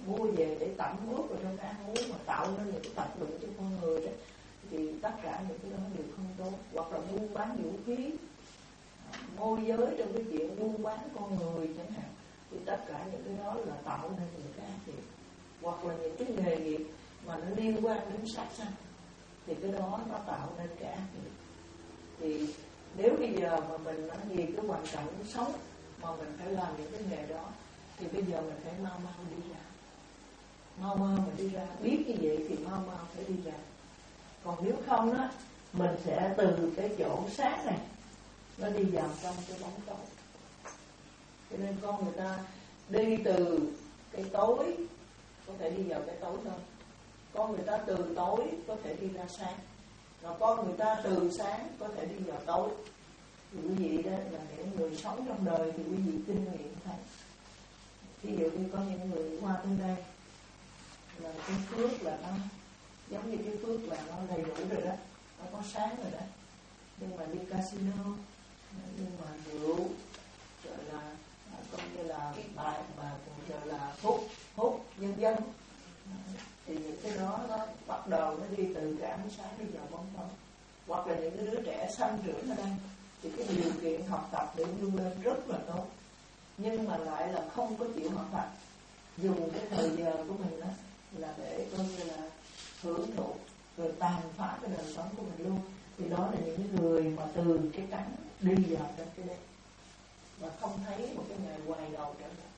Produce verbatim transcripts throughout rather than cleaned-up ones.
mua về để tẩm ướp vào trong cái ăn uống mà tạo nên những cái tác dụng cho con người đó, thì tất cả những cái đó đều không tốt. Hoặc là buôn bán vũ khí, môi giới trong cái chuyện buôn bán con người chẳng hạn, thì tất cả những cái đó là tạo nên những cái ác nghiệp. Hoặc là những cái nghề nghiệp mà nó liên quan đến sát sanh, thì cái đó nó tạo nên cái ác nghiệp. Thì nếu bây giờ mà mình nói vì cái hoàn cảnh sống mà mình phải làm những cái nghề đó, thì bây giờ mình phải mau mau đi ra, mau mau mà đi ra. Biết như vậy thì mau mau phải đi ra. Còn nếu không đó, mình sẽ từ cái chỗ sáng này nó đi vào trong cái bóng tối. Cho nên con người ta đi từ cái tối có thể đi vào cái tối thôi. Con người ta từ tối có thể đi ra sáng. Và con người ta từ sáng có thể đi vào tối. Thì quý vị đó là những người sống trong đời thì quý vị kinh nghiệm thấy. Ví dụ như có những người qua tới đây là cái phước là nó giống như cái phước là nó đầy đủ rồi đó, nó có sáng rồi đó. Nhưng mà đi casino, nhưng mà rượu, rồi là coi như là bài mà rồi là hút hút nhân dân, thì những cái đó nó bắt đầu nó đi từ cái ánh sáng đi vào bóng tối. Hoặc là những cái đứa trẻ sanh trưởng ở đây thì cái điều kiện học tập để vươn lên rất là tốt, nhưng mà lại là không có chịu học tập, dùng cái thời giờ của mình đó là để coi như là hưởng thụ rồi tàn phá cái đời sống của mình luôn. Thì đó là những người mà từ cái trắng đi vào trong cái đen và không thấy một cái ngày hoài đầu trở lại.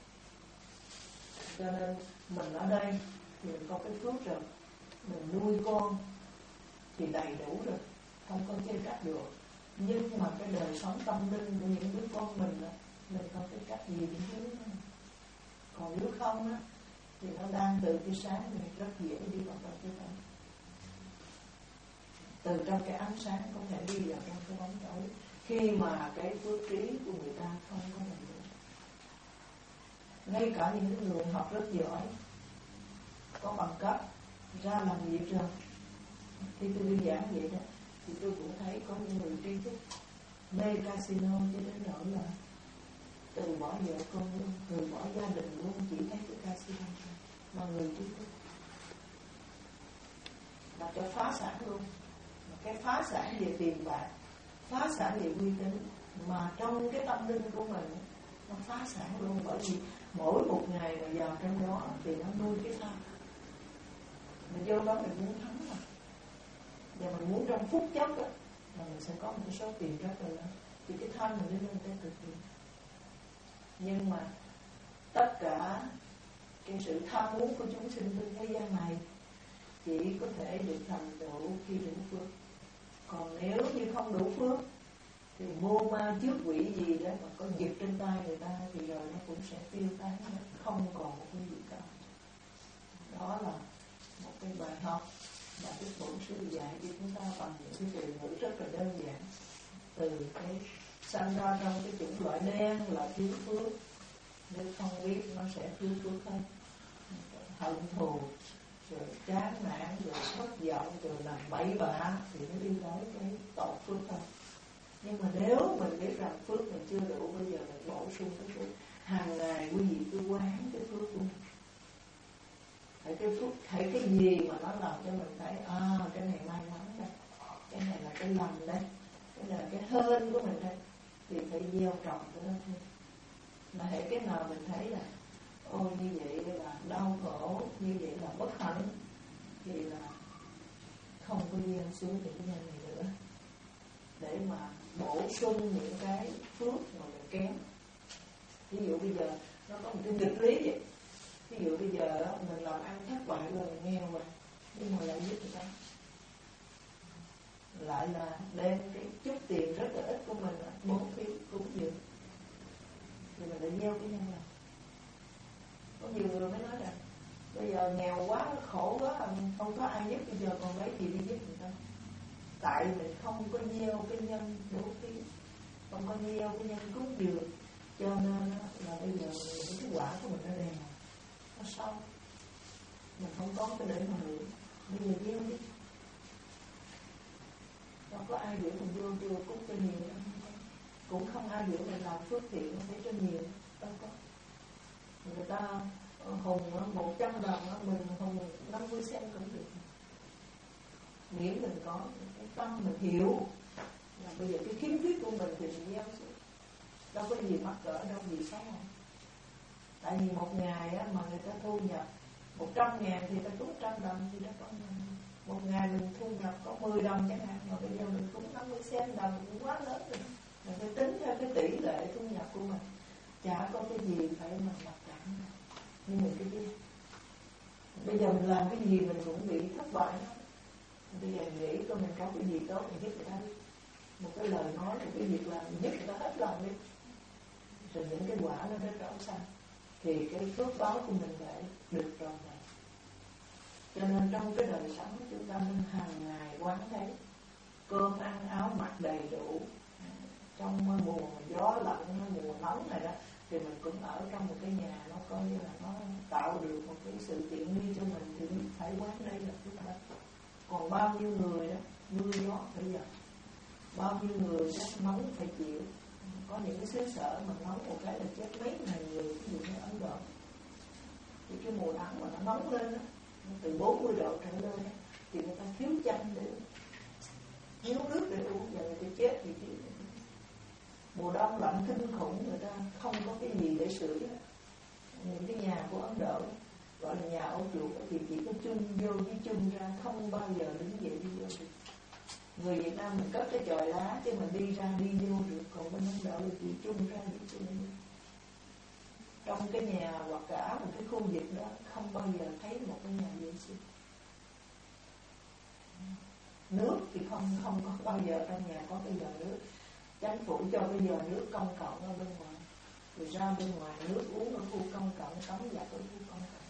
Cho nên mình ở đây thì mình có cái phước rồi, mình nuôi con thì đầy đủ rồi, không có chê trách được. Nhưng mà cái đời sống tâm linh của những đứa con mình đó, mình không có trách gì những thứ đó. Còn nếu không á thì nó đang từ cái sáng thì rất dễ đi vào trong cái tối. Từ trong cái ánh sáng có thể đi vào trong cái bóng tối, khi mà cái phước trí của người ta không có đầy đủ. Ngay cả những người học rất giỏi, có bằng cấp, ra làm việc rồi, khi tôi đi giảng vậy đó, thì tôi cũng thấy có những người tri thức mê casino cho đến nỗi là từ bỏ vợ con luôn, từ bỏ gia đình luôn, chỉ thấy cái casino thôi. Mà người tri thức là cho phá sản luôn. Mà cái phá sản về tiền bạc, phá sản về uy tín, mà trong cái tâm linh của mình nó phá sản luôn. Bởi vì mỗi một ngày mà vào trong đó thì nó nuôi cái tham. Mình vô đó mình muốn thắng mà, và mình muốn trong phút chốc đó là mình sẽ có một số tiền rất là lớn, thì cái tham mình lên tới cực kỳ. Nhưng mà tất cả cái sự tham muốn của chúng sinh trên thế gian này chỉ có thể được thành tựu khi đủ phước. Còn nếu như không đủ phước thì mô ma trước quỷ gì đó mà có giật trên tay người ta thì rồi nó cũng sẽ tiêu tán, không còn một cái gì cả. Đó là một cái bài học mà Đức Bổn Sư dạy cho chúng ta bằng những cái từ ngữ rất là đơn giản. Từ cái sanh ra trong cái chủng loại đen là thiếu phước, nếu không biết nó sẽ thiếu phước hơn, hận thù, rồi chán nản, rồi thất vọng, rồi làm bậy bạ thì nó đi tới cái tội phước thôi. Nhưng mà nếu mình biết rằng phước mình chưa đủ, bây giờ mình bổ sung cái phước. Hàng ngày quý vị cứ quán cái phước của mình. Hãy cái phước, hãy cái gì mà nó làm cho mình thấy à, cái này may mắn đây, cái này là cái lành đây, cái này là cái hên của mình đây, thì phải gieo trồng cho nó thôi. Mà hãy cái nào mình thấy là ôi như vậy là đau khổ, như vậy là bất hạnh, thì là không có gieo xuống những cái nhân này nữa, để mà bổ sung những cái phước mà mình kém. Ví dụ bây giờ nó có một cái nghịch lý vậy. Ví dụ bây giờ mình làm ăn thất bại rồi, mình nghèo rồi, nhưng mà lại giúp người ta, lại là đem cái chút tiền rất là ít của mình bốn phí cúng dường, thì mình lại gieo cái nhân này. Có nhiều người mới nói rằng bây giờ nghèo quá, khổ quá, không có ai giúp, bây giờ còn lấy gì đi giúp người ta. Tại mình không có gieo cái nhân bố thí, không có gieo cái nhân cúng dường, cho nên là bây giờ cái quả của mình nó đè, nó sâu, mình không có cái để mà hưởng. Bây giờ gieo đi, không có ai giữ mình vô vô cúng cho nhiều đâu, cũng không ai giữ mình làm phước thiện phải cho nhiều, đâu có. Người ta hùng một trăm đồng mình hùng năm mươi sen cũng được, miễn mình có cái tâm mình hiểu là bây giờ cái khiếm khuyết của mình thì mình gieo xuống, đâu có gì mắc cỡ, đâu gì sai. Tại vì một ngày á, mà người ta thu nhập một trăm ngàn thì ta cúng trăm đồng thì đã có một ngày mình thu nhập có mười đồng chẳng hạn, mà bây giờ mình cúng năm mươi sen đồng cũng quá lớn rồi. Mình phải tính theo cái tỷ lệ thu nhập của mình, chả có cái gì phải mà mặc cảm. Nhưng mình cái gì bây giờ mình làm cái gì mình cũng bị thất bại đó. Bây giờ nghĩ coi mình có cái gì tốt mình giúp người ta đi, một cái lời nói, một cái việc làm mình giúp người ta hết lòng đi, rồi những cái quả nó đến trọn xanh thì cái phước báo của mình lại được tròn vẹn. Cho nên trong cái đời sống chúng ta nên hàng ngày quán thấy cơm ăn áo mặc đầy đủ. Trong mùa gió lạnh, mùa nóng này đó, thì mình cũng ở trong một cái nhà nó coi như là nó tạo được một cái sự tiện nghi cho mình, thì phải quán đây là chúng ta. Còn bao nhiêu người đó mưa gió bây giờ, bao nhiêu người đó nóng phải chịu. Có những cái xứ sở mà nóng một cái là chết mấy ngàn người, ví dụ như Ấn Độ. Thì cái mùa nắng mà nó nóng lên đó, từ bốn mươi độ trở lên đó, thì người ta thiếu chanh để thiếu nước để uống, và người ta chết vì thiếu. Mùa đông lạnh kinh khủng, người ta không có cái gì để sưởi. Những cái nhà của Ấn Độ gọi là nhà ổ chuột thì chỉ có chung vô với chung ra, không bao giờ đứng dậy đi vô được. Người Việt Nam mình cất cái chòi lá chứ mình đi ra đi vô được, còn bên Ấn Độ thì chỉ chung ra đi chung đi. Trong cái nhà hoặc cả một cái khu vực đó không bao giờ thấy một cái nhà vệ sinh. Nước thì không không có bao giờ trong nhà có cái giờ nước. Chính phủ cho bây giờ nước công cộng ở bên ngoài, rồi ra bên ngoài nước uống ở khu công cộng, tắm giặt ở khu công cộng.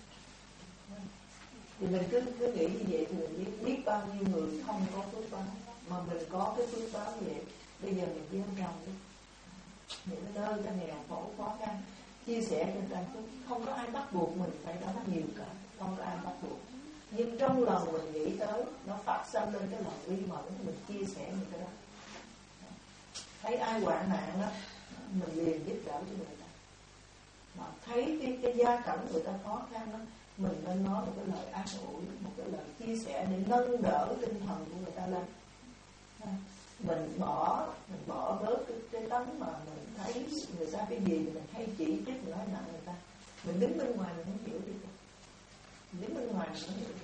Thì mình cứ cứ nghĩ như vậy thì mình biết biết bao nhiêu người không có phước báo, mà mình có cái phước báo như vậy. Bây giờ mình gieo trồng đi, những nơi ta nghèo khổ khó khăn, chia sẻ cho người ta, không có ai bắt buộc mình phải đó nhiều cả, không có ai bắt buộc. Nhưng trong lòng mình nghĩ tới, nó phát sinh lên cái lòng uy mẫn, mình chia sẻ những cái đó. Thấy ai hoạn nạn đó, mình liền giúp đỡ cho người ta. Mà thấy cái, cái gia cảnh người ta khó khăn đó, mình nên nói một cái lời an ủi, một cái lời chia sẻ để nâng đỡ tinh thần của người ta lên. Mình bỏ, mình bỏ bớt cái, cái tánh mà mình thấy người ta cái gì mình hay chỉ trích, nói nặng người ta. Mình đứng bên ngoài mình không hiểu được. Mình đứng bên ngoài mình không hiểu được.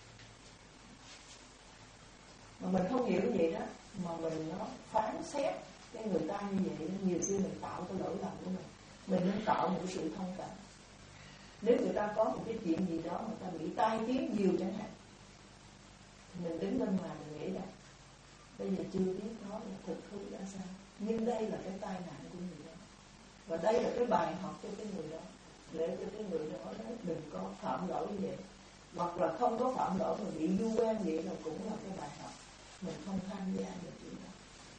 Mà mình không hiểu vậy đó, mà mình nó phán xét cái người ta như vậy, nhiều khi mình tạo cái lỗi lầm của mình. Mình nên tạo một sự thông cảm. Nếu người ta có một cái chuyện gì đó, người ta bị tai tiếng nhiều chẳng hạn, mình đứng bên ngoài mình nghĩ rằng bây giờ chưa biết nó là thực hư ra sao, nhưng đây là cái tai nạn của người đó, và đây là cái bài học cho cái người đó, để cho cái người đó đừng có phạm lỗi như vậy. Hoặc là không có phạm lỗi mà bị du quen vậy là cũng là cái bài học. Mình không tham gia được chuyện đó.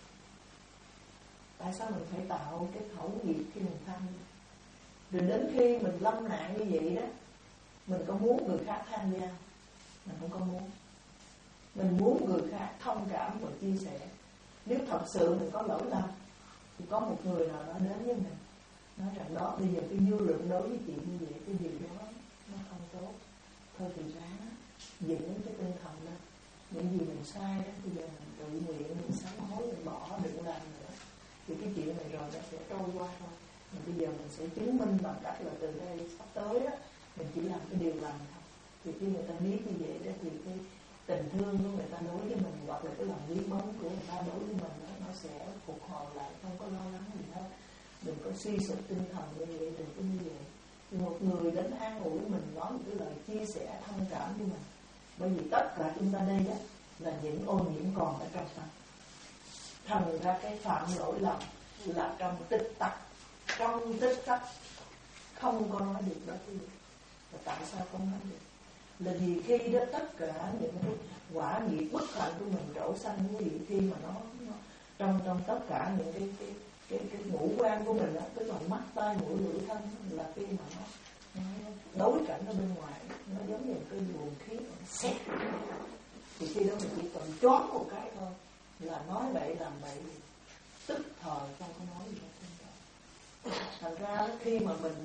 Tại sao mình phải tạo cái khẩu nghiệp khi mình tham gia? Rồi đến khi mình lâm nạn như vậy đó, mình có muốn người khác tham gia? Mình không có muốn. Mình muốn người khác thông cảm và chia sẻ. Nếu thật sự mình có lỗi lầm thì có một người nào đó đến với mình, nói rằng đó bây giờ cái dư luận đối với chuyện như vậy, cái gì đó nó không tốt, thôi thì ráng dựng cái tinh thần lên. Những gì mình sai đó, bây giờ mình tự nguyện, mình sám hối, mình bỏ, đừng làm nữa. Thì cái chuyện này rồi nó sẽ trôi qua thôi. Mà bây giờ mình sẽ chứng minh bằng cách là từ đây sắp tới đó, mình chỉ làm cái điều lành thôi. Thì khi người ta biết như vậy đó, thì cái tình thương của người ta đối với mình, hoặc là cái lòng quý mến của người ta đối với mình đó, nó sẽ phục hồi lại, không có lo lắng gì hết. Đừng có suy sụp tinh thần như vậy, đừng có như vậy. Thì một người đến an ủi mình, nói một cái lời chia sẻ thông cảm với mình. Bởi vì tất cả chúng ta đây đó là những ô nhiễm còn ở trong tâm. Thành ra cái phạm lỗi lầm là trong tích tắc, trong tích tắc không có nói được đó được. Và tại sao không nói được? Là vì khi đó tất cả những cái quả nghiệp bất hạnh của mình đổ sanh quý vị, khi mà nó, nó trong trong tất cả những cái cái cái cái ngũ quan của mình đó, tức là mắt, tai, mũi, lưỡi, thân, là khi mà nó, nó đối cảnh ở bên ngoài, nó giống như cái luồng khí xét. Thì khi đó mình chỉ cần choáng một cái thôi là nói bậy làm bậy, tức thời không có nói gì hết. Thành ra khi mà mình đó,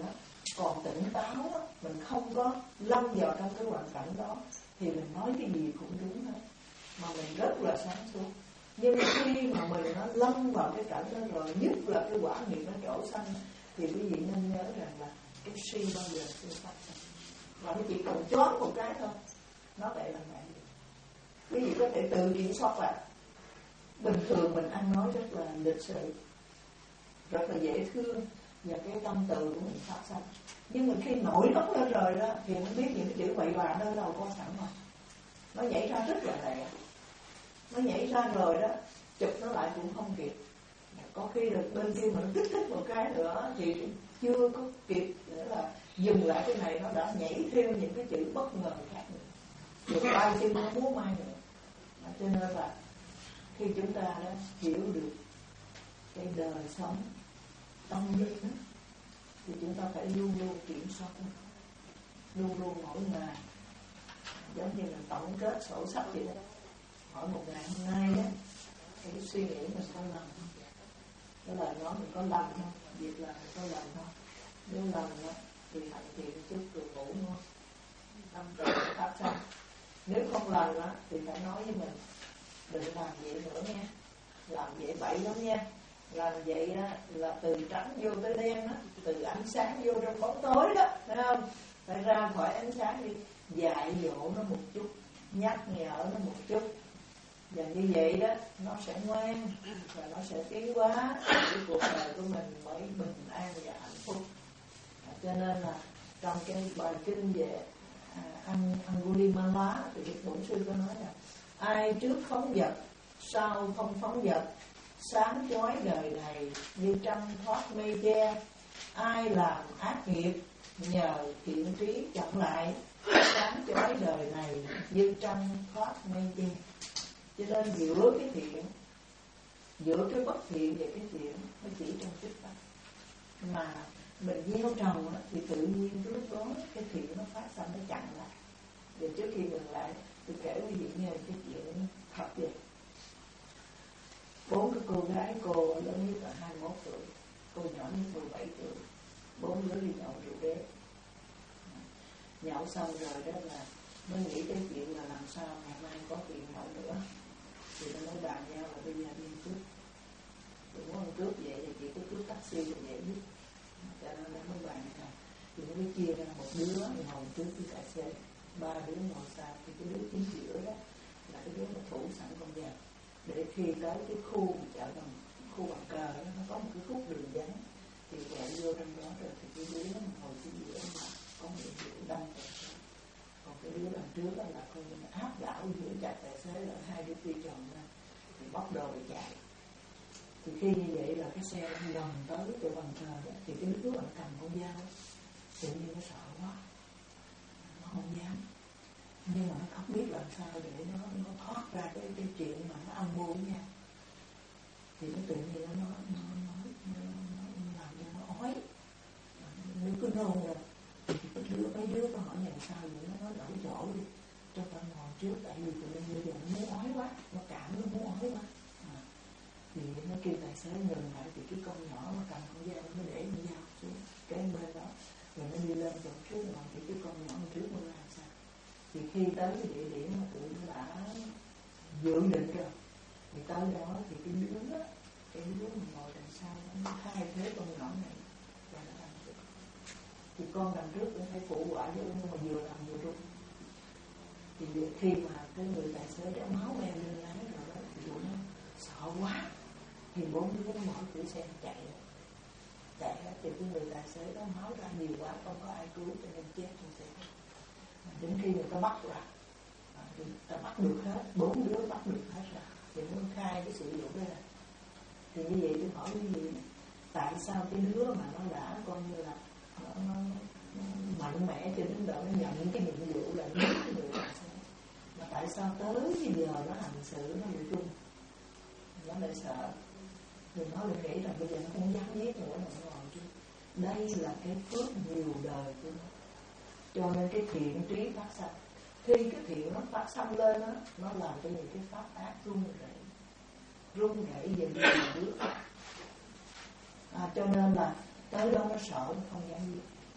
còn tỉnh táo đó, mình không có lâm vào trong cái hoàn cảnh đó thì mình nói cái gì cũng đúng hết, mà mình rất là sáng suốt. Nhưng khi mà mình nó lâm vào cái cảnh đó rồi, nhất là cái quả nghiệp nó trổ xanh, thì quý vị nên nhớ rằng là cái si bao giờ chưa phát sinh, và nó chỉ cần chót một cái thôi nó lại là ngại. Quý vị có thể tự kiểm soát lại. Bình thường mình ăn nói rất là lịch sự, rất là dễ thương, và cái tâm từ của mình phát sinh. Nhưng mà khi nổi nóng lên rồi đó thì mình biết những cái chữ bậy bạ đó đâu có sẵn mà nó nhảy ra rất là lẹ. Nó nhảy ra rồi đó, chụp nó lại cũng không kịp. Có khi được bên kia mình kích thích một cái nữa thì chưa có kịp nữa là dừng lại cái này, nó đã nhảy theo những cái chữ bất ngờ khác nữa, được tay chân nó múa may nữa. Cho nên là khi chúng ta đó hiểu được cái đời sống tâm linh đó, thì chúng ta phải luôn luôn kiểm soát nó, luôn luôn mỗi ngày giống như là tổng kết sổ sách vậy đó. Mỗi một ngày hôm nay đó, cái suy nghĩ mình có làm không? Cái lời nói mình có làm không? Việc làm mình có làm không? Nếu làm đó, thì hạnh thiện chút rồi ngủ ngon, tâm trạng phát sinh. Nếu không làm đó, thì phải nói với mình đừng làm vậy nữa nha, làm vậy bậy lắm nha. Làm vậy đó là từ trắng vô tới đen đó, từ ánh sáng vô trong bóng tối đó, phải không? Phải ra khỏi ánh sáng đi, dạy dỗ nó một chút, nhắc nhở nó một chút, và như vậy đó nó sẽ ngoan và nó sẽ tiến hóa, cái cuộc đời của mình mới bình an và hạnh phúc. À, cho nên là trong cái bài kinh về à, ăn Angulimala thì Đức Bổn Sư có nói là ai trước phóng dật, sau không phóng dật, sáng chói đời này như trăng thoát mây che. Ai làm ác nghiệp nhờ thiện trí chặn lại, sáng chói đời này như trăng thoát mây che. Cho nên giữa cái thiện, giữa cái bất thiện và cái thiện nó chỉ trong tích tắc. Mà mình gieo trồng thì tự nhiên lúc đó cái thiện nó phát sinh, nó chặn lại. Và trước khi dừng lại tôi kể quý vị nghe cái chuyện thật vậy. Bốn cái cô gái, cô lớn nhất là hai mươi mốt tuổi, cô nhỏ nhất mười bảy tuổi. Bốn đứa đi nhậu rượu đế. Nhậu xong rồi đó là mới nghĩ cái chuyện là làm sao ngày mai có tiền nhậu nữa. Thì nó mới bàn nhau là bây giờ đi cướp. Đừng có ăn cướp vậy thì chỉ có cướp taxi là dễ nhất. Cho nên nó mới bàn nhau. Thì nó mới chia ra một đứa thì ngồi trước với tài xế, ba đứa ngồi sau, thì cái đứa chính giữa đó là cái đứa mà thủ sẵn con dao. Để khi tới cái khu chợ bằng khu bằng cờ đó, nó có một cái khúc đường vắng thì chạy vô trong đó rồi thì cái đứa nó ngồi chính giữa mà có một cái đâm tài xế. Còn cái đứa đằng trước đó là coi như là áp đảo giữa chặt tài xế là hai đứa phi tròn ra thì bóc đồ để chạy. Thì khi như vậy là cái xe gần tới chỗ bằng cờ đó, thì cái đứa bạn cầm con dao tự nhiên nó sợ quá, nó không dám, nhưng mà nó không biết làm sao để nó, nó thoát ra cái, cái chuyện mà nó âm mưu với nhau. Thì nó tự nhiên nó nói nó, nó, nó, nó, nó làm cho nó ói, nó cứ nôn rồi. Thì cái đứa mấy đứa có hỏi làm sao vậy, nó nói đổi chỗ đi cho tao ngồi trước, tại vì tụi mình bây giờ nó muốn ói quá, nó cảm nó muốn ói quá. À, thì nó kêu tài xế ngừng lại, thì cái con nhỏ mà cầm con dao nó để con dao xuống cái bên đó, rồi nó đi lên rồi trước ngồi, thì cái con nhỏ trước nó làm sao. Thì khi tới cái địa điểm mà tụi nó đã dự định rồi, thì tới đó thì cái đứa đó, cái đứa mà ngồi đằng sau nó thay thế con nhỏ này và nó làm được. Thì con đằng trước cũng phải phụ quả với nhưng mà vừa làm vừa rung. Thì khi mà cái người tài xế đó máu men lên lái rồi đó, thì tụi nó sợ quá, thì bốn đứa nó mở cửa xe chạy chạy ra, thì cái người tài xế đó máu ra nhiều quá, không có ai cứu cho nên chết trong xe. Đến khi người ta bắt ra, người ta bắt được hết, bốn đứa bắt được hết ra, thì nó khai cái sự vụ đó ra. Thì như vậy tôi hỏi cái gì, tại sao cái đứa mà nó đã coi như là nó, nó, nó mạnh mẽ cho đến độ nó nhận cái nhiệm vụ là giết cái người tài xế, mà tại sao tới bây giờ nó hành xử nó bị run, nó lại sợ, thì nó lại nghĩ rằng bây giờ nó không dám giết nữa, nó ngồi chứ. Đây là cái phước nhiều đời của nó. Cho nên cái thiện trí phát sanh, khi cái thiện nó phát sanh lên đó, nó làm cho những cái pháp ác run rẩy, run rẩy về nhiều bước. À, cho nên là tới đó nó sợ, nó không dám giết.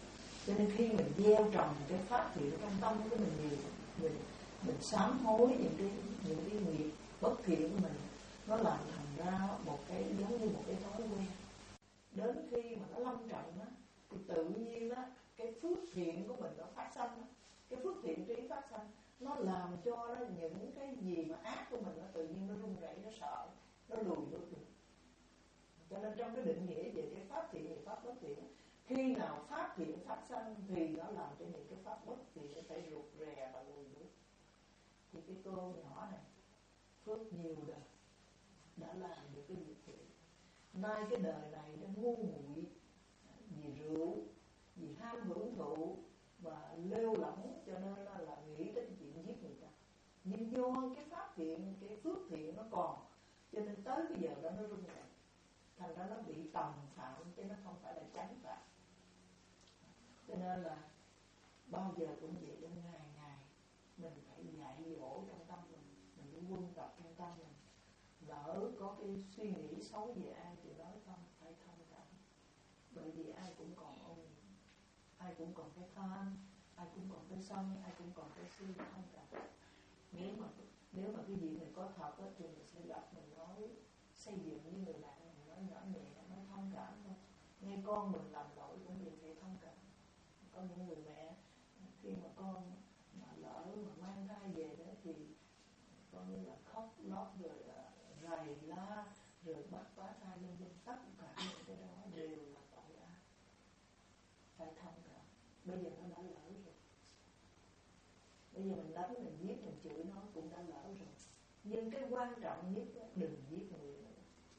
Cho nên khi mình gieo trồng cái phát thiện trong tâm của mình nhiều, mình mình sám hối những cái những cái nghiệp bất thiện của mình, nó làm thành ra một cái giống như một cái thói quen. Đến khi mà nó lâm trận á, thì tự nhiên á, cái phước thiện của mình nó phát sanh á, cái phước thiện trí phát sanh, nó làm cho nó những cái gì mà ác của mình nó tự nhiên nó run rẩy, nó sợ, nó lùi bước được. Cho nên trong cái định nghĩa về cái pháp thiện và pháp bất thiện, khi nào pháp thiện phát sanh thì nó làm cho những cái pháp bất thiện nó phải rụt rè và lùi bước. Thì cái cô nhỏ này phước nhiều đời đã làm được cái việc thiện, nay cái đời này nó ngu muội vì rượu, vì ham hưởng thụ và lêu lỏng, cho nên là, là nghĩ đến chuyện giết người ta. Nhưng do cái pháp thiện, cái phước thiện nó còn, cho nên tới cái giờ đó nó rung rẩy, thành ra nó bị tầm phạm chứ nó không phải là chánh phạm. Cho nên là bao giờ cũng vậy, đến ngày ngày mình phải dạy dỗ trong tâm mình, mình phải quân tập trong tâm mình. Lỡ có cái suy nghĩ xấu về ai thì nói không, phải thông cảm, bởi vì ai cũng còn ôn, ai cũng còn cái tham, ai cũng còn cái sân, ai cũng còn cái si, thông cảm. Nếu mà nếu mà cái gì mình có thật đó, thì mình sẽ gặp, mình nói xây dựng với người bạn, mình nói nhỏ nhẹ, nói thông cảm thôi. Ngay con mình làm lỗi cũng vậy, phải thông cảm. Có những người mẹ khi mà con mà lỡ mà mang thai về đó thì coi như là khóc lóc rồi rầy la rồi bắt phá thai lên lên, tất cả những cái đó đều là tội ác, phải thông cảm. Bây giờ nó đã lỡ rồi, bây giờ mình đánh, mình giết, mình chửi nó cũng đã lỡ rồi. Nhưng cái quan trọng nhất là đừng giết người nữa.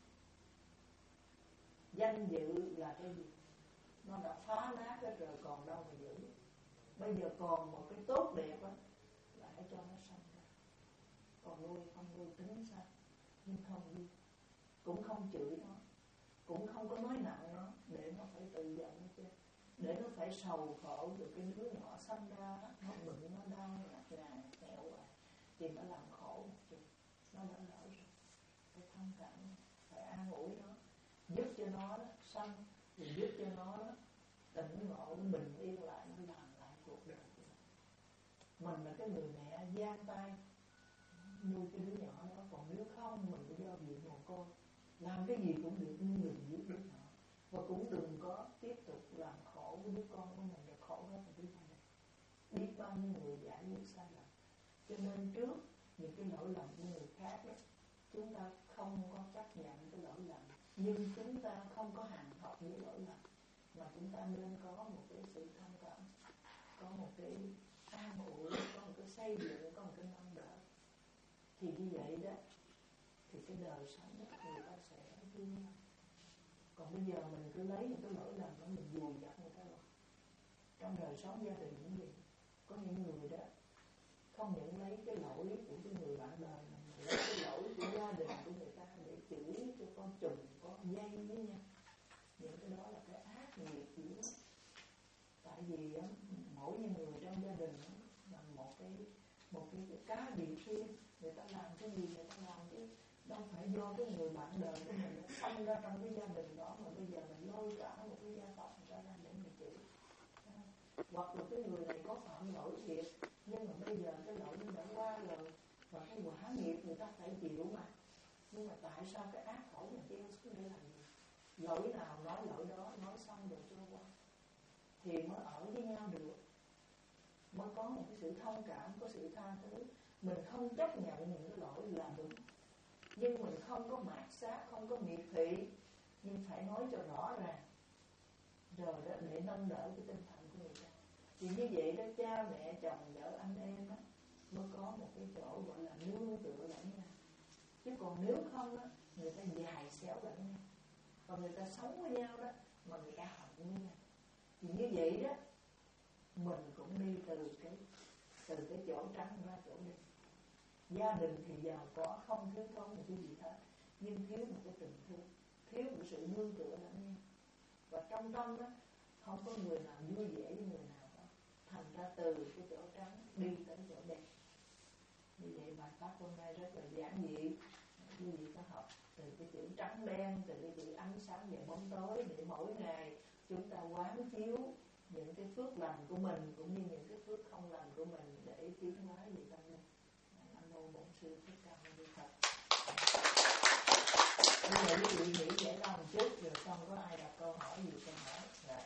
Danh dự là cái gì? Nó đã phá nát hết rồi, còn đâu mà giữ. Bây giờ còn một cái tốt đẹp á, là hãy cho nó sanh ra. Còn nuôi không nuôi tính sao? Nhưng không nuôi, cũng không chửi nó, cũng không có nói nặng nó, để nó phải tự giận nó chứ. Để nó phải sầu khổ, rồi cái đứa nhỏ sanh ra, nó bệnh, nó đau, ngặt ngàn, nghèo hoài, thì nó làm khổ một chút. Nó đã lỡ rồi, phải thông cảm, phải an ủi nó, giúp cho nó đó, sanh, rồi giúp cho nó đó, tỉnh ngộ, bình yên lại, nó làm lại cuộc đời của mình. Mình là cái người mẹ giang tay nuôi cái đứa nhỏ đó, còn nếu không mình cũng do việc mồ côi, làm cái gì cũng được, nhưng đừng giết đứa nhỏ, và cũng đừng có tiếp tục làm khổ với đứa con của mình, là khổ hơn đứa con này. Biết bao nhiêu người giải quyết sai lầm, cho nên trước những cái lỗi lầm của người khác đó, chúng ta không có chấp nhận cái lỗi lầm, nhưng chúng ta không có hàng học với lỗi lầm, mà chúng ta nên có một cái sự thông cảm, có một cái an ủi, có một cái xây dựng, có một cái nâng đỡ. Thì như vậy đó, thì cái đời sống đó người ta sẽ vui. Còn bây giờ mình cứ lấy những cái lỗi lầm đó mình vùi dập người ta rồi. Trong đời sống gia đình cũng vậy, có những người đó không những lấy cái lỗi của cái người bạn đời mình, mà lấy cái lỗi của gia đình của người ta để chửi cho con chùm, con dây với nhau. Những cái đó là cái ác nghiệp dữ lắm. Tại vì á, mỗi người trong gia đình là một cái một cái, cái cá biệt riêng, người ta làm cái gì người ta làm chứ đâu phải do cái người bạn đời của mình nó sanh ra trong cái gia đình đó mà bây giờ mình lôi cả một cái gia tộc người ta ra để mình chửi. Hoặc là cái người này có phạm lỗi thiệt, nhưng mà bây giờ cái lỗi nó đã qua rồi, và cái quả nghiệp người ta phải chịu mà. Nhưng mà tại sao cái ác khẩu mình gieo xuống để làm gì? Lỗi nào nói lỗi đó, nói xong rồi cho qua, thì mới ở với nhau được, mới có một cái sự thông cảm, có sự tha thứ. Mình không chấp nhận những cái lỗi là đúng, nhưng mình không có mạt sát, không có miệt thị, nhưng phải nói cho rõ ràng, rồi đó để nâng đỡ cái tinh thần của người ta. Thì như vậy đó, cha mẹ chồng vợ anh em đó mới có một cái chỗ gọi là nương tựa lẫn nhau. Chứ còn nếu không đó, người ta dài xéo lẫn nhau, và người ta sống với nhau đó mà người ta hận với nhau. Thì như vậy đó, mình cũng đi từ cái từ cái chỗ trắng ra chỗ đen. Gia đình thì giàu có, không thiếu thốn một cái gì hết, nhưng thiếu một cái tình thương, thiếu một sự nương tựa lẫn nhau. Và trong tâm đó không có người nào vui vẻ với người nào đó, thành ra từ cái chỗ trắng đi tới chỗ đen. Như vậy bài pháp hôm nay rất là giản dị. Quý vị có học từ cái chữ trắng đen, từ cái chữ ánh sáng và bóng tối, để mỗi ngày chúng ta quán chiếu những cái phước lành của mình cũng như những cái phước không lành của mình để tiến hóa về tâm linh. Nam mô Bổn Sư Thích Ca Mâu Ni Phật. Bây giờ quý vị nghĩ giải lao một chút rồi xong có ai đặt câu hỏi gì câu hỏi là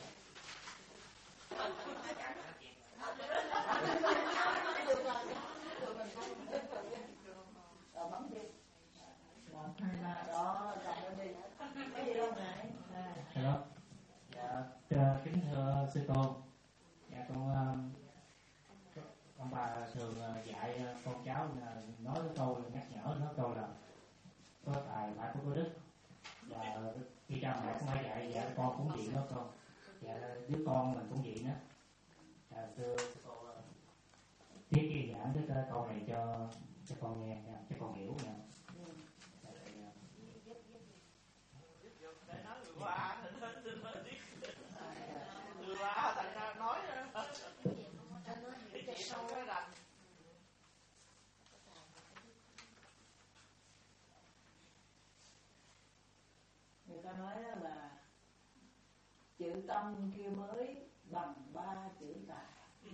rồi bấm đi một hai ba đó cầm lên đi cái gì đâu này à. Hello. Dạ, kính thưa sư tôn. Dạ con ông bà thường dạy con cháu nói cái câu là nhắc nhở nói câu là có tài phải có đức, và khi cha mẹ cũng hay dạy dạ con cũng vậy đó con. Dạ đứa con mình cũng vậy đó. Dạ thưa sư cô tiếp cái giảng cái câu này cho cho con nghe nha, cho con hiểu nha. Để nói người qua thì nó nói biết người qua thành ra nói cái chuyện không có rành. Người ta nói là chữ tâm kia mới bằng ba chữ tài.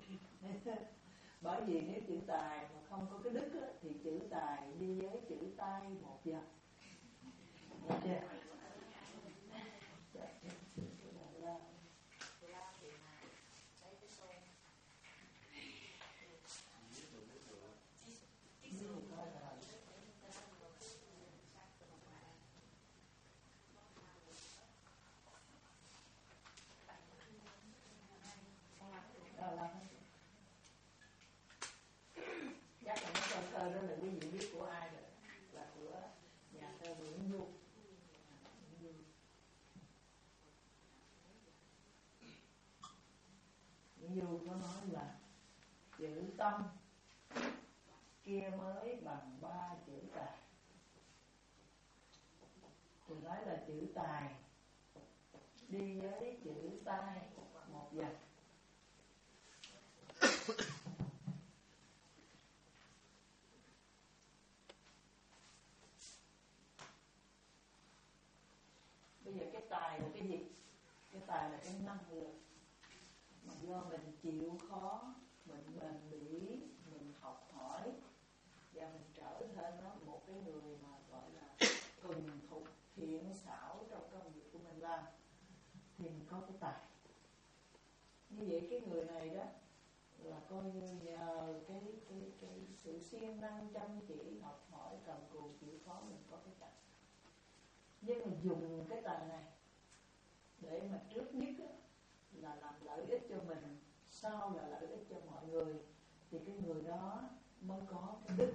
Bởi vì nếu chữ tài mà không có cái đức á, thì chữ tài đi với chữ tay một vật. Được chưa? Chắc là cái câu thơ đó là quý vị biết của ai rồi, là của nhà thơ Nguyễn Du. Nguyễn Du có nói là chữ tâm kia mới bằng ba chữ tài. Thì nói là chữ tài đi với chữ tay một vật. Bây giờ cái tài là cái gì? Cái tài là cái năng lực mà do mình chịu khó, mình bền bỉ, mình học hỏi và mình trở thành nó một cái người mà gọi là thuần thục, thiện xảo trong công việc của mình làm thì mình có cái tài. Như vậy cái người này đó là coi như nhờ cái cái cái sự siêng năng chăm chỉ học hỏi cần cù chịu khó mình có cái tài. Nhưng mà dùng cái tài này để mà trước nhất á, là làm lợi ích cho mình, sau là lợi ích cho mọi người, thì cái người đó mới có cái đức.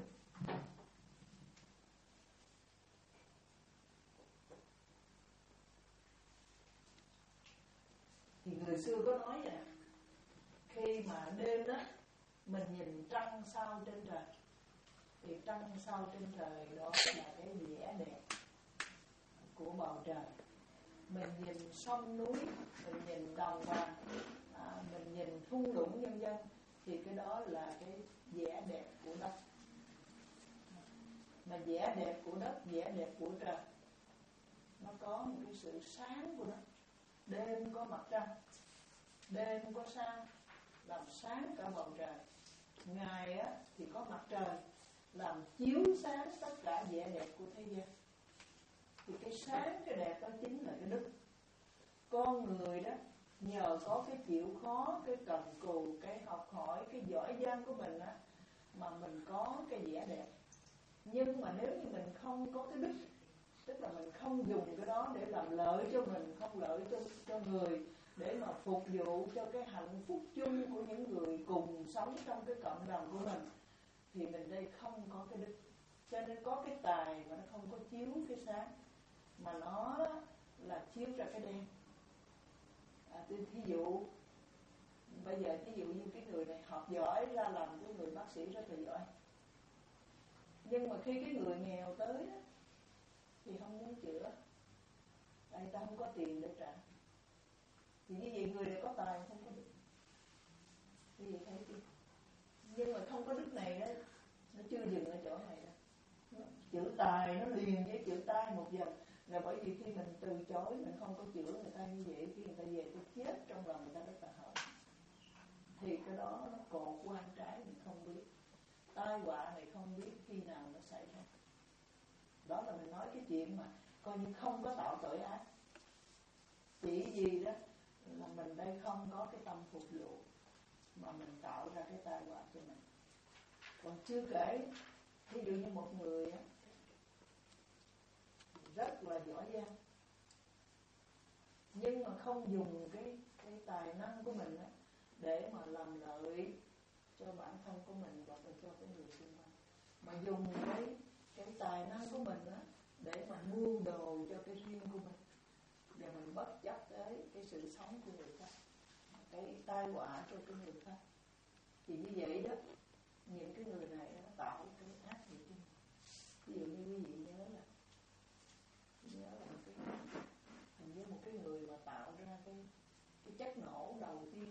Thì người xưa có nói vậy, khi mà đêm đó mình nhìn trăng sao trên trời, thì trăng sao trên trời đó là cái vẻ đẹp của bầu trời. Mình nhìn sông núi, mình nhìn đồng bằng, à, mình nhìn thung lũng nhân dân, thì cái đó là cái vẻ đẹp của đất. Mà vẻ đẹp của đất, vẻ đẹp của trời, nó có một cái sự sáng của nó. Đêm có mặt trăng, đêm có sao làm sáng cả bầu trời. Ngày á thì có mặt trời làm chiếu sáng tất cả vẻ đẹp của thế gian. Thì cái sáng, cái đẹp đó chính là cái đức. Con người đó nhờ có cái chịu khó, cái cần cù, cái học hỏi, cái giỏi giang của mình á, mà mình có cái vẻ đẹp. Nhưng mà nếu như mình không có cái đức, tức là mình không dùng cái đó để làm lợi cho mình, không lợi cho, cho người, để mà phục vụ cho cái hạnh phúc chung của những người cùng sống trong cái cộng đồng của mình, thì mình đây không có cái đức. Cho nên có cái tài mà nó không có chiếu cái sáng, mà nó là chiếu ra cái đen. À, thí dụ bây giờ thí dụ như cái người này học giỏi ra làm cái người bác sĩ rất là giỏi, nhưng mà khi cái người nghèo tới đó, thì không muốn chữa, tại người ta không có tiền để trả. Thì như vậy người này có tài không có đức. Như vậy thấy chưa? Nhưng mà không có đức này đó, nó chưa dừng ở chỗ này đó. Chữ tài nó liền với chữ tay một dần. Là bởi vì khi mình từ chối, mình không có chữa người ta như vậy, khi người ta về tôi chết trong lòng người ta rất là cột quan trái mình không biết, tai họa này không biết khi nào nó xảy ra. Đó là mình nói cái chuyện mà coi như không có tạo tội ác, chỉ vì đó là mình đây không có cái tâm phục vụ mà mình tạo ra cái tai họa cho mình. Còn chưa kể, ví dụ như một người á, rất là giỏi giang, nhưng mà không dùng cái cái tài năng của mình á để mà làm lợi cho bản thân của mình hoặc là cho cái người xung quanh, mà dùng cái cái tài năng của mình á để mà mua đồ cho cái riêng của mình, và mình bất chấp tới cái sự sống của người khác, cái tai họa cho cái người khác. Thì như vậy đó, những cái người này nó tạo cái ác nghiệp cho mình. Ví dụ như quý vị nhớ là nhớ là một cái hình như một cái người mà tạo ra cái cái chất nổ đầu tiên,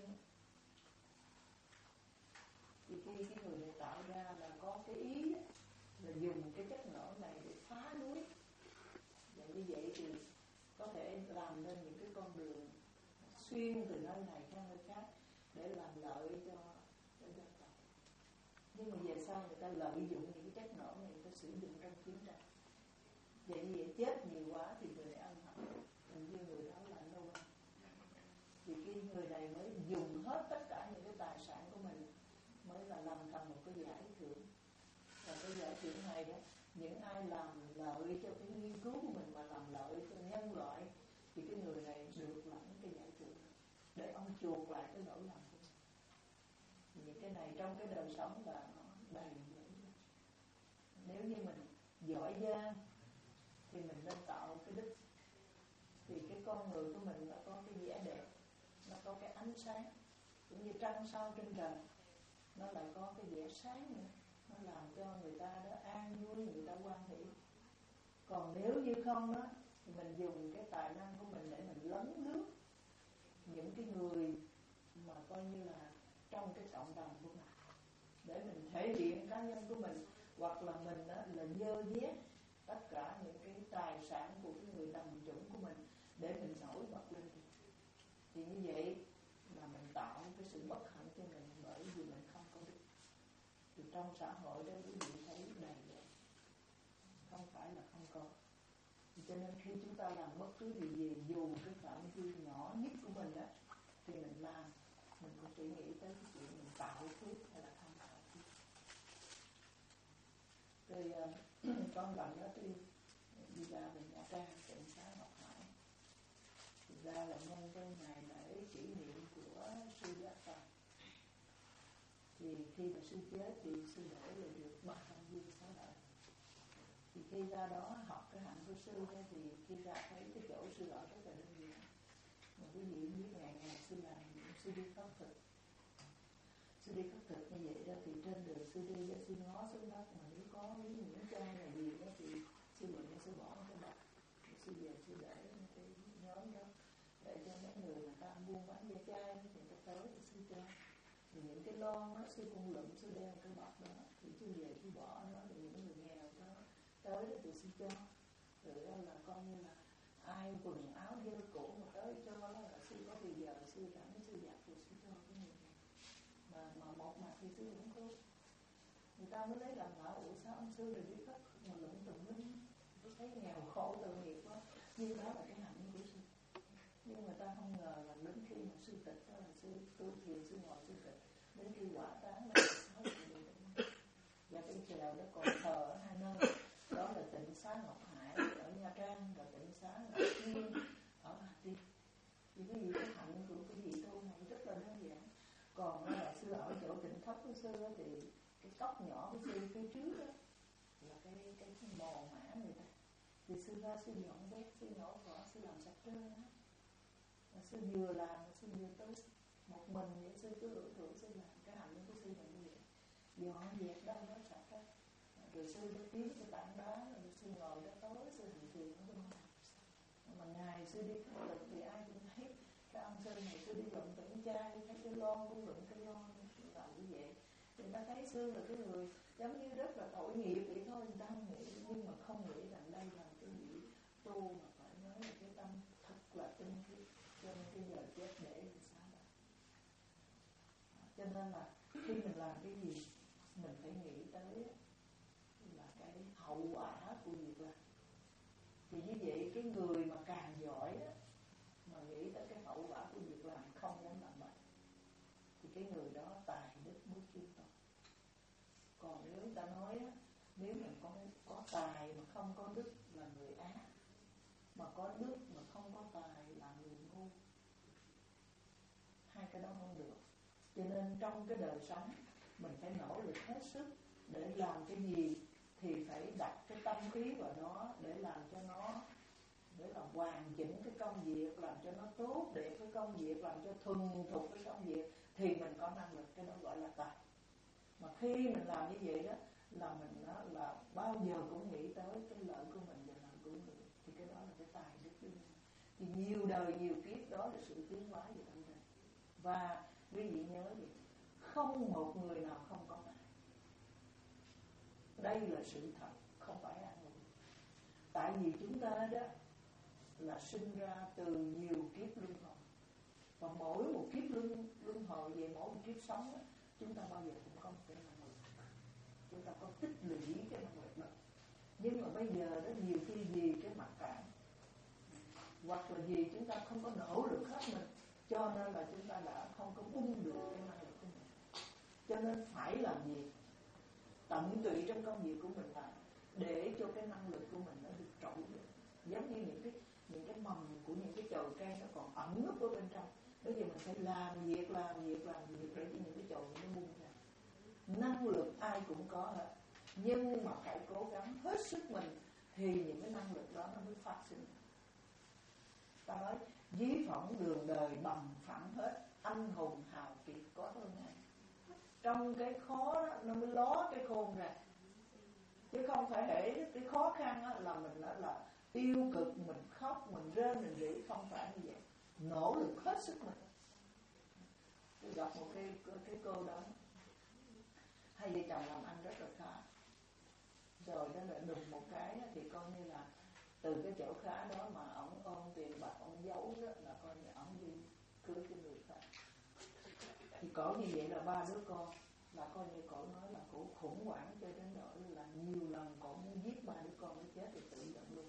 thì khi cái người này tạo ra là có cái ý là dùng cái chất nổ này để phá núi, và như vậy thì có thể làm nên những cái con đường xuyên từ nơi này sang nơi khác để làm lợi cho cho dân tộc. Nhưng mà về sau người ta lợi dụng những cái chất nổ này, người ta sử dụng trong chiến tranh. Vậy như vậy chết nhiều quá thì người này ăn hận, hình như người đó là Nobel. Vì cái người này mới dùng hết tất cả những cái tài sản của mình mới là làm thành một cái giải thưởng. Và cái giải thưởng này đó, những ai làm lợi cho cái nghiên cứu của mình mà làm lợi cho nhân loại thì cái người này được lãnh cái giải thưởng để ông chuộc lại cái lỗi lầm của mình. Những cái này trong cái đời sống là nó đầy vậy. Nếu như mình giỏi giang thì mình nên tạo cái đức, thì cái con người của mình nó có cái vẻ đẹp, nó có cái ánh sáng, cũng như trăng sao trên trời, nó lại có cái vẻ sáng nữa, nó làm cho người ta đó an vui, người ta hoan hỷ. Còn nếu như không đó thì mình dùng cái tài năng của mình để mình lấn lướt những cái người mà coi như là trong cái cộng đồng của mình, để mình thể hiện cá nhân của mình, hoặc là mình đó là dơ vét tất cả những cái tài sản của cái người đồng chủng của mình để mình nổi bật lên. Thì như vậy là mình tạo cái sự bất hạnh cho mình, bởi vì mình không có đức. Thì trong xã hội đó quý vị thấy đầy vậy, không phải là không có. Cho nên khi chúng ta làm bất cứ điều gì, dù cái phạm vi nhỏ nhất của mình đó, thì mình làm, mình cũng chỉ nghĩ tới cái chuyện mình tạo phước hay là không tạo phước. Rồi con lần đó đi đi ra về Nha Trang, tỉnh xá Ngọc Hải, thì ra là nhân cái ngày lễ kỷ niệm của sư Giác Toàn. Thì khi mà sư chết thì sư để lại được ba trăm viên xá lợi. Thì khi ra đó học cái hạnh của sư ấy, thì khi ra thấy cái chỗ sư ở rất là đơn giản. Mà quý vị biết ngày ngày sư làm, sư đi khất thực. Sư đi khất thực như vậy đó, thì trên đường sư đi ra sư ngó xuống đất, mà nếu có những chai này gì đó thì sư định sư bỏ cái đất. Sư về sư để cái nhóm đó để cho mấy người người ta buôn bán ve chai, thì người ta tới thì sư cho. Thì những cái lon đó sư cũng lụm, sư đeo cái bọc đó, thì sư về sư bỏ nó, thì những người nghèo đó tới đó thì sư cho. Rồi đó là coi như là ai quần áo dơ cũ mà tới cho đó là sư có thì giờ sư rảnh sư giặt rồi sư cho cái người này. Mà, mà một mặt thì sư cũng không, người ta mới lấy làm lạ, ủa sao ông sư rồi biết hết mà lụm tùm lum, tôi thấy nghèo khổ tội nghiệp quá. Nhưng đó là cái hạnh của sư. Nhưng người ta không ngờ là đến khi mà sư tịch đó là sư tu thiền, sư ngồi sư tịch, đến khi quả táng là sáu mươi tuổi. Và cái chèo đó còn thờ ở hai nơi, đó là tịnh xá Ngọc Hải ở Nha Trang và tịnh xá Ngọc Thiên ở Hà Tiên. Thì cái gì cái hạnh của cái vị tu này rất là đơn giản. Còn đó là sư ở chỗ tịnh thất của sư đó, thì cái cốc nhỏ của sư phía trước đó là cái cái mồ mã người ta. Thì sư ra sư dọn dẹp, sư nhổ cỏ, sư làm sạch trơn á. Sư vừa làm, sư vừa tới một mình vậy, sư cứ lưỡi thưởng sư làm. Cái hạnh của sư là như vậy, dọn dẹp đâu đó sạch hết. Rồi sư đã kiếm cái tảng đá, rồi sư ngồi đó tối, sư hành thiền ở bên ngoài. Mà ngày sư đi khất thực thì ai cũng thấy cái ông sư này sư đi lụm tửng chai, thấy cái lon cũng lụm cái lon, làm như vậy. Người ta thấy sư là cái người giống như rất là tội nghiệp vậy thôi, người ta không nghĩ, nhưng mà không nghĩ rằng đây là cái vị tu mà phải nói là cái tâm thật là tinh khiết, cho nên cái giờ chết để làm sao đó. Cho nên là khi mình làm cái gì mình phải nghĩ tới là cái hậu quả của việc làm. Thì như vậy cái người mà càng giỏi đó, mà nghĩ tới cái hậu quả của việc làm không dám làm bậy, thì cái người đó tài đức mới kiêm tốn. Còn nếu ta nói á, nếu mình có có tài mà không có đức là người ác, mà có đức mà không có tài là người ngu. Hai cái đó không được. Cho nên trong cái đời sống mình phải nỗ lực hết sức để làm cái gì thì phải đặt cái tâm ý vào đó để làm cho nó, để làm hoàn chỉnh cái công việc, làm cho nó tốt đẹp cái công việc, làm cho thuần thục cái công việc, thì mình có năng lực, cái đó gọi là tài. Mà khi mình làm như vậy đó là mình đó là bao giờ cũng nghĩ tới cái lợi của mình và lợi của người, thì cái đó là cái tài đức của mình. Thì nhiều đời nhiều kiếp đó là sự tiến hóa về tâm linh. Và quý vị nhớ gì, không một người nào không có tài. Đây là sự thật, không phải ăn ngủ. Tại vì chúng ta đó là sinh ra từ nhiều kiếp luân hồi, và mỗi một kiếp luân luân hồi về mỗi một kiếp sống đó, chúng ta bao giờ cũng có một cái năng lực, chúng ta có tích lũy cái năng lực đó. Nhưng mà bây giờ đó nhiều khi vì cái mặc cảm, hoặc là vì chúng ta không có nỗ lực hết mình, cho nên là chúng ta đã không có bung được cái năng lực của mình. Cho nên phải làm gì tận tụy trong công việc của mình là để cho cái năng lực của mình nó được trỗi được. Giống như những cái những cái mầm của những cái chồi cây nó còn ẩn núp ở bên trong. Bây giờ mình phải làm việc, làm việc, làm việc để cho những cái chồi nó bung ra. Năng lực ai cũng có hết, nhưng mà phải cố gắng hết sức mình thì những cái năng lực đó nó mới phát sinh. Ta nói dí phỏng đường đời bằng phẳng hết, anh hùng hào kiệt có hơn ai. Trong cái khó đó, nó mới ló cái khôn ra, chứ không phải để cái khó khăn đó, là mình đó là tiêu cực, mình khóc, mình rên, mình rỉ, không phải như vậy. Nỗ lực hết sức mình. Tôi gặp một cái, cái cô đó, hai vợ chồng làm ăn rất là khá, rồi đó là đùng một cái thì coi như là từ cái chỗ khá đó mà ổng ôm tiền bạc ổng giấu đó, là coi như ổng đi cưới cái người khác. Thì cổ như vậy là ba đứa con, là coi như cổ nói là cổ khủng hoảng cho đến nỗi là nhiều lần cổ muốn giết ba đứa con mới chết, thì tự giận luôn.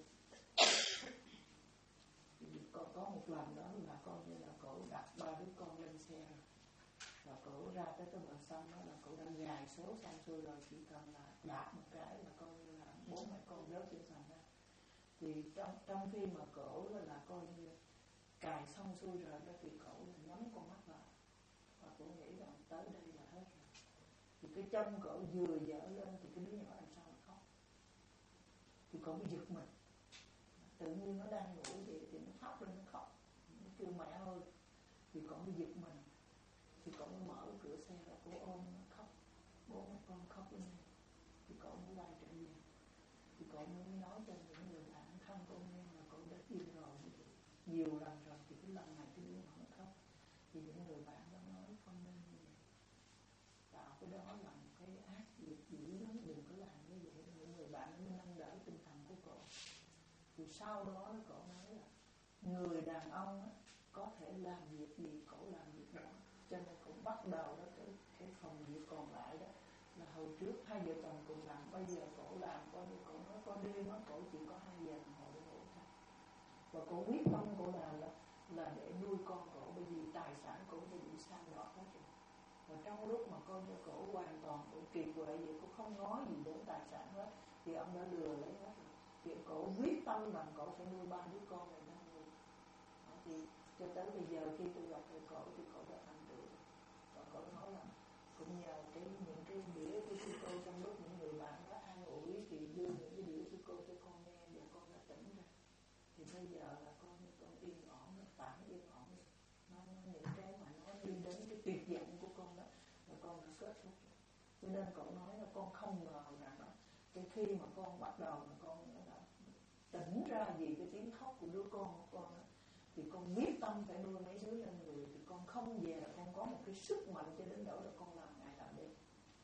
Thì có, có một lần đó là coi như là cổ đặt ba đứa con lên xe rồi, và cổ ra tới cái bờ sông đó là cổ đã gài số xong xuôi rồi, chỉ cần là đạp một cái là coi như là bốn mẹ con rớt trên sàn ra. Thì trong trong khi mà cổ là, là coi như cài xong xuôi rồi đó, thì cổ là nhắm con mắt vào và cổ nghĩ rằng tới đây là hết rồi. Thì cái chân cổ vừa dở lên thì cái đứa nhỏ làm sao mà khóc. Thì cổ bị giật mình, tự nhiên nó đang ngủ vậy thì nó khóc lên, nó khóc, nó kêu mẹ ơi. Thì cổ bị giật mình, thì cổ mở cửa xe ra, cổ ôm nó khóc, bố mấy con khóc lên đây. Thì cổ mới quay trở về, thì cổ mới nói cho những người bạn thân cô nghe là cổ đã yêu rồi nhiều lần rồi, thì cái lần này cái đứa nhỏ nó khóc. Thì những người bạn đó nói không nên như vậy, tạo cái đó là một cái ác việc dữ lắm, đừng có làm như vậy. Những người bạn mới nâng đỡ tinh thần của cổ. Thì sau đó cổ nói là người đàn ông á, có thể làm việc gì cổ làm việc đó. Cho nên cổ bắt đầu đó cái, cái phần việc còn lại đó là hồi trước hai vợ chồng cùng làm, bây giờ cổ làm coi như cổ nói có đêm á, cổ chỉ có hai giờ đồng hồ để ngủ thôi. Và cổ quyết tâm cổ làm đó là để nuôi con cổ, bởi vì tài sản cổ đã bị san đọt hết rồi. Và trong lúc mà con cho cổ hoàn toàn cổ kiệt quệ vậy, cổ không nói gì đến tài sản hết, thì ông đã lừa lấy hết rồi. Thì cổ quyết tâm rằng cổ phải nuôi ba đứa con này nó nuôi. Thì cho tới bây giờ khi tôi gặp thầy cổ thì cổ đã thành tựu. Và cổ nói là cũng nhờ cái những cái đĩa của sư cô, trong lúc những người bạn đó an ủi thì đưa những cái đĩa sư cô cho con nghe, và con đã tỉnh ra. Thì bây giờ là con con yên ổn, tạm yên ổn. Nó, nó những cái mà nó đi đến cái tuyệt vọng của con đó là con đã kết thúc. Cho nên cậu nói là con không ngờ rằng đó, cái khi mà con bắt đầu mà con đã tỉnh ra vì cái tiếng khóc của đứa con của con đó, thì con quyết tâm phải nuôi mấy đứa lên người. Thì con không về là con có một cái sức mạnh cho đến đó là con làm ngày làm đêm.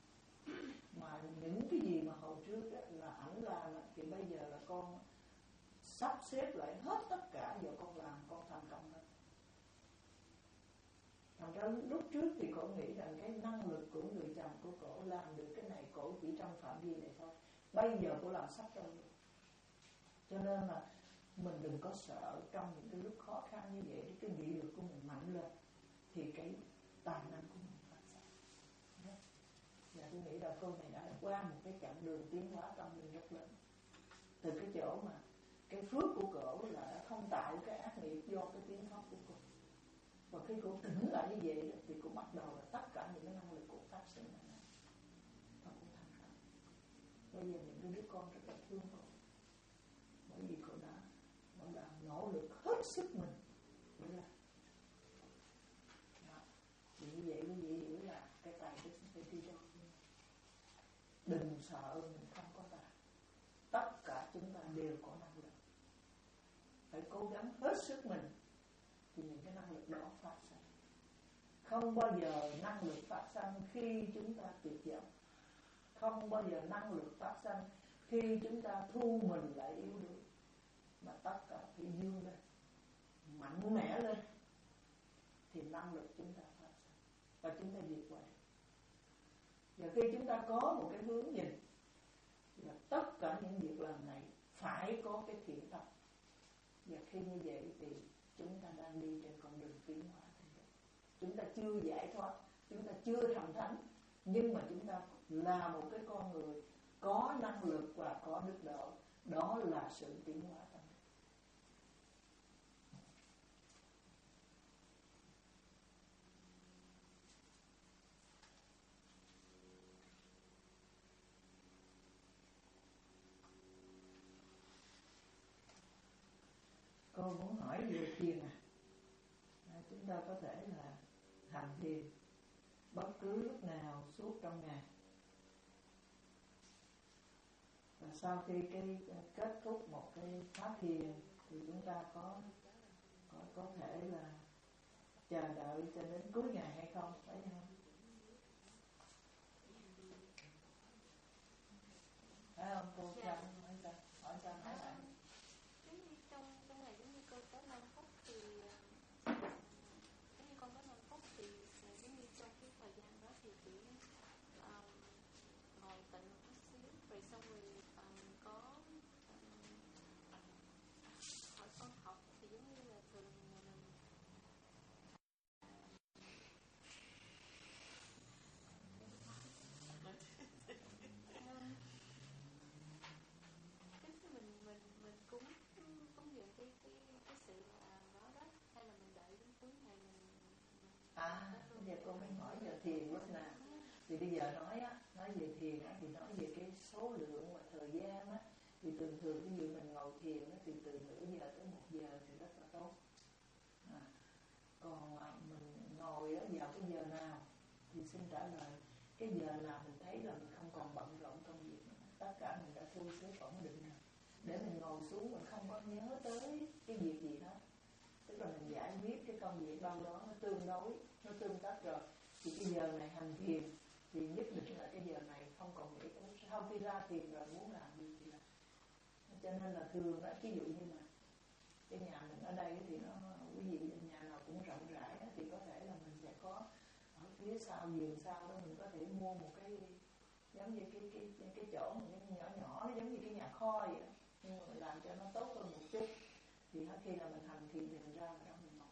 Mà những cái gì mà hồi trước đó là ảnh làm thì bây giờ là con sắp xếp lại hết tất cả, giờ con làm con thành công hết. Thành Đó, lúc trước thì cổ nghĩ rằng cái năng lực của người chồng của cổ làm được cái này, cổ chỉ trong phạm vi này thôi. Bây giờ cổ làm sắp ra luôn. Cho nên là mình đừng có sợ trong những cái lúc khó khăn như vậy, cái nghị lực của mình mạnh lên thì cái tài năng của mình phát sinh. Và tôi nghĩ là cô này đã qua một cái chặng đường tiến hóa tâm linh rất lớn. Từ cái chỗ mà cái phước của cổ là đã không tạo cái ác nghiệp do cái tiếng khóc của cô. Và khi cô tỉnh lại như vậy thì cô bắt đầu là tất cả những cái năng lực của phát sinh ra này. Và cô thành công. Bây giờ những cái đứa con rất là thương cô. Bởi vì cô đã, cô đã nỗ lực hết sức mình để làm. Thì như vậy quý vị hiểu là cái tài đức phải đi đâu. Đừng sợ mình không có tài. Tất cả chúng ta đều có năng lực. Phải cố gắng hết sức mình thì những cái năng lực đó phát sinh. Không bao giờ năng lực phát sinh khi chúng ta tuyệt vọng. Không bao giờ năng lực phát sinh khi chúng ta thu mình lại yếu đuối. Mà tất cả phải dương lên, mạnh mẽ lên thì năng lực chúng ta phát sinh và chúng ta vượt qua. Và khi chúng ta có một cái hướng nhìn là tất cả những việc làm này phải có cái thiện tâm. Và khi như vậy thì chúng ta đang đi trên con đường tiến hóa. Chúng ta chưa giải thoát, chúng ta chưa thành thánh, nhưng mà chúng ta là một cái con người có năng lực và có đức độ. Đó là sự tiến hóa tâm linh. Cô muốn hỏi về thiền à? À, chúng ta có thể là hành thiền bất cứ lúc nào suốt trong ngày. Và sau khi cái kết thúc một cái pháp thiền thì chúng ta có có có thể là chờ đợi cho đến cuối ngày hay không, phải không? Phải không cô? Dạ. Hỏi sao? Hỏi sao hỏi lại? Trong trong ngày giống như cô có năm phút thì giống như con có năm phút thì giống như trong cái thời gian đó thì chỉ um, ngồi tịnh một chút xíu rồi xong rồi um, có um, hỏi con học thì giống như là thường mình cái mình mình mình cúng cúng dường cái cái cái sự là đó đó, hay là mình đợi đến cuối ngày mình, mình à bây giờ cô mới hỏi giờ thiền lúc nào. Thì bây giờ nói á, nói về thiền á, thì nói về cái số lượng và thời gian á, thì thường thường ví dụ mình ngồi thiền á, thì từ nửa giờ tới một giờ thì rất là tốt. À, còn à, mình ngồi á, vào cái giờ nào thì xin trả lời cái giờ nào mình thấy là mình không còn bận rộn công việc nữa, tất cả mình đã thu xếp ổn định rồi, để mình ngồi xuống mình không có nhớ tới cái việc gì đó, tức là mình giải quyết cái công việc đâu đó nó tương đối, nó tương tác rồi, thì cái giờ này hành thiền thì nhất định là cái giờ này không còn nghĩ tới, sau khi ra thiền rồi muốn làm gì thì làm. Cho nên là thường đó, ví dụ như mà cái nhà mình ở đây thì nó, quý vị nhà nào cũng rộng rãi thì có thể là mình sẽ có ở phía sau vườn sau đó mình có thể mua một cái giống như cái cái cái, cái chỗ nhỏ nhỏ nó giống như cái nhà kho vậy đó, nhưng mà mình làm cho nó tốt hơn một chút thì khi là mình hành thiền thì mình ra mà đó mình ngồi,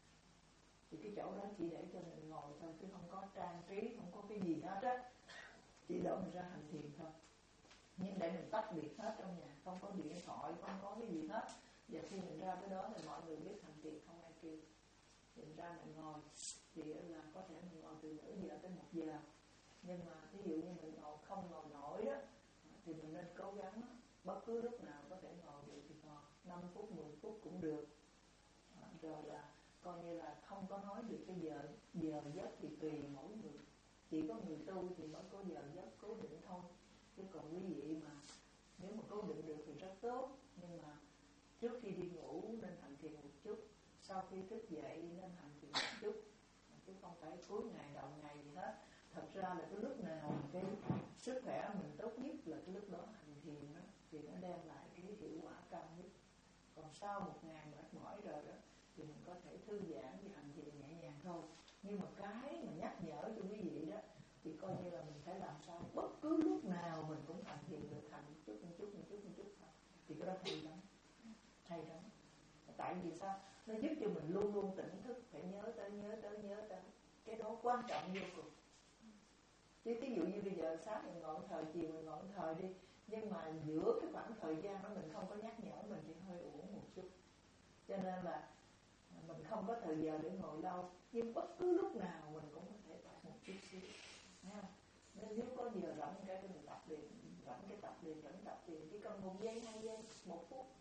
thì cái chỗ đó chỉ để cho mình ngồi thôi chứ không có trang trí, không có cái gì hết á, chỉ để mình ra hành thiền thôi. Nhưng để mình tách biệt hết trong nhà, không có điện thoại, không có cái gì hết. Và khi mình ra cái đó thì mọi người biết hành thiền không ai kêu, thì mình ra mình ngồi thì là có thể mình ngồi từ nửa giờ tới một giờ. Nhưng mà ví dụ như mình ngồi không ngồi nổi đó thì mình nên cố gắng bất cứ lúc nào có thể ngồi được thì ngồi năm phút, mười phút cũng được. À, rồi là coi như là không có nói được cái giờ giờ giấc thì tùy mỗi người, chỉ có người tu thì mới có giờ giấc cố định thôi, chứ còn quý vị mà nếu mà cố định được thì rất tốt. Nhưng mà trước khi đi ngủ nên hành thiền một chút, sau khi thức dậy nên hành thiền một chút, chứ không phải cuối ngày đầu ngày gì hết. Thật ra là cái lúc nào cái sức khỏe mình tốt nhất là cái lúc đó hành thiền đó, thì nó đem lại cái hiệu quả cao nhất. Còn sau một ngày mệt mỏi rồi đó thì mình có thể thư giãn và hành thiền nhẹ nhàng thôi. Nhưng mà cái mà nhắc nhở cho quý vị đó thì coi như là mình phải làm sao bất cứ lúc nào mình cũng thành thiện được, thành một chút một chút một chút một chút thôi. Thì cái đó hay lắm, hay lắm. Tại vì sao? Nó giúp cho mình luôn luôn tỉnh thức, phải nhớ tới nhớ tới nhớ tới. Cái đó quan trọng vô cùng. Chứ ví dụ như bây giờ sáng mình ngọn thời, chiều mình ngọn thời đi, nhưng mà giữa cái khoảng thời gian đó mình không có nhắc nhở mình thì hơi uổng một chút. Cho nên là mình không có thời giờ để ngồi lâu, nhưng bất cứ lúc nào mình cũng có thể tập một chút xíu. Nên nếu có giờ rảnh cái mình tập liền, rảnh cái tập liền, rảnh tập liền, chỉ cần một giây, hai giây, một phút